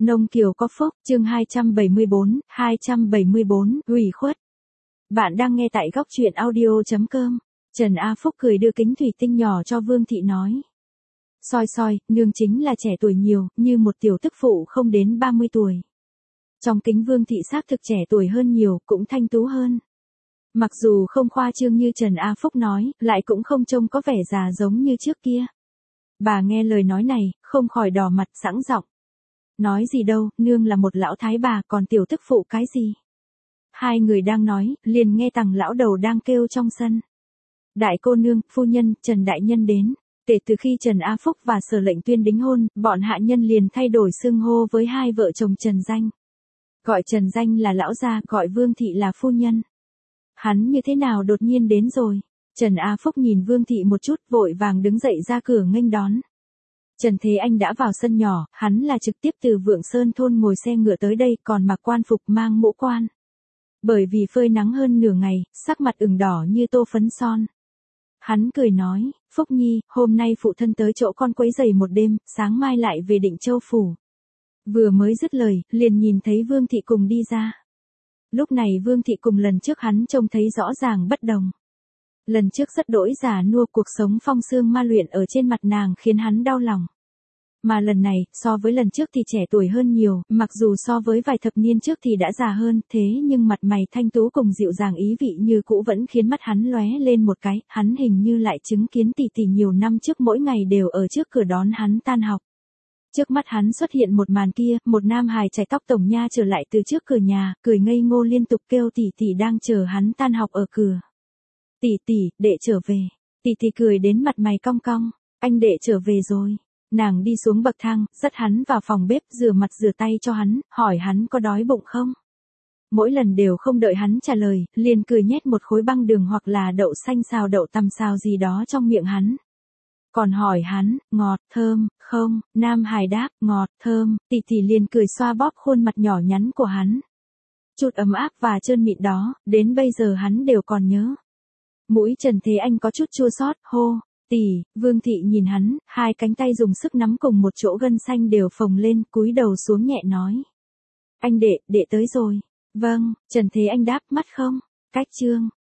Nông Kiều có phúc, chương 274, ủy khuất. Bạn đang nghe tại góc truyện audio.com. Trần A Phúc cười đưa kính thủy tinh nhỏ cho Vương Thị nói. Soi soi, nương chính là trẻ tuổi nhiều, như một tiểu tức phụ không đến 30 tuổi. Trong kính Vương Thị xác thực trẻ tuổi hơn nhiều, cũng thanh tú hơn. Mặc dù không khoa trương như Trần A Phúc nói, lại cũng không trông có vẻ già giống như trước kia. Bà nghe lời nói này, không khỏi đỏ mặt sẵn giọng. Nói gì đâu, nương là một lão thái bà, còn tiểu tức phụ cái gì? Hai người đang nói, liền nghe Tằng lão đầu đang kêu trong sân. Đại cô nương, phu nhân, Trần đại nhân đến. Kể từ khi Trần A Phúc và Sở Lệnh tuyên đính hôn, bọn hạ nhân liền thay đổi xưng hô với hai vợ chồng Trần Danh. Gọi Trần Danh là lão gia, gọi Vương Thị là phu nhân. Hắn như thế nào đột nhiên đến rồi? Trần A Phúc nhìn Vương Thị một chút, vội vàng đứng dậy ra cửa nghênh đón. Trần Thế Anh đã vào sân nhỏ, hắn là trực tiếp từ Vượng Sơn thôn ngồi xe ngựa tới đây, còn mặc quan phục mang mũ quan. Bởi vì phơi nắng hơn nửa ngày, sắc mặt ửng đỏ như tô phấn son. Hắn cười nói, Phúc Nhi, hôm nay phụ thân tới chỗ con quấy giày một đêm, sáng mai lại về Định Châu phủ. Vừa mới dứt lời, liền nhìn thấy Vương Thị cùng đi ra. Lúc này Vương Thị cùng lần trước hắn trông thấy rõ ràng bất đồng. Lần trước rất đỗi già nua, cuộc sống phong sương ma luyện ở trên mặt nàng khiến hắn đau lòng. Mà lần này, so với lần trước thì trẻ tuổi hơn nhiều, mặc dù so với vài thập niên trước thì đã già hơn, thế nhưng mặt mày thanh tú cùng dịu dàng ý vị như cũ vẫn khiến mắt hắn lóe lên một cái, hắn hình như lại chứng kiến tỷ tỷ nhiều năm trước mỗi ngày đều ở trước cửa đón hắn tan học. Trước mắt hắn xuất hiện một màn kia, một nam hài chải tóc tổng nha trở lại từ trước cửa nhà, cười ngây ngô liên tục kêu tỷ tỷ đang chờ hắn tan học ở cửa. Tỷ tỷ, đệ trở về. Tỷ tỷ cười đến mặt mày cong cong, anh đệ trở về rồi. Nàng đi xuống bậc thang, dắt hắn vào phòng bếp rửa mặt rửa tay cho hắn, hỏi hắn có đói bụng không. Mỗi lần đều không đợi hắn trả lời, liền cười nhét một khối băng đường hoặc là đậu xanh xào đậu tằm xào gì đó trong miệng hắn. Còn hỏi hắn, ngọt, thơm, không, nam hài đáp, ngọt, thơm, tỷ tỷ liền cười xoa bóp khuôn mặt nhỏ nhắn của hắn. Chút ấm áp và trơn mịn đó, đến bây giờ hắn đều còn nhớ. Mũi Trần Thế Anh có chút chua xót, hô, tỷ. Vương Thị nhìn hắn, hai cánh tay dùng sức nắm cùng một chỗ gân xanh đều phồng lên, cúi đầu xuống nhẹ nói. Anh đệ tới rồi. Vâng, Trần Thế Anh đáp, mắt không, cách chương.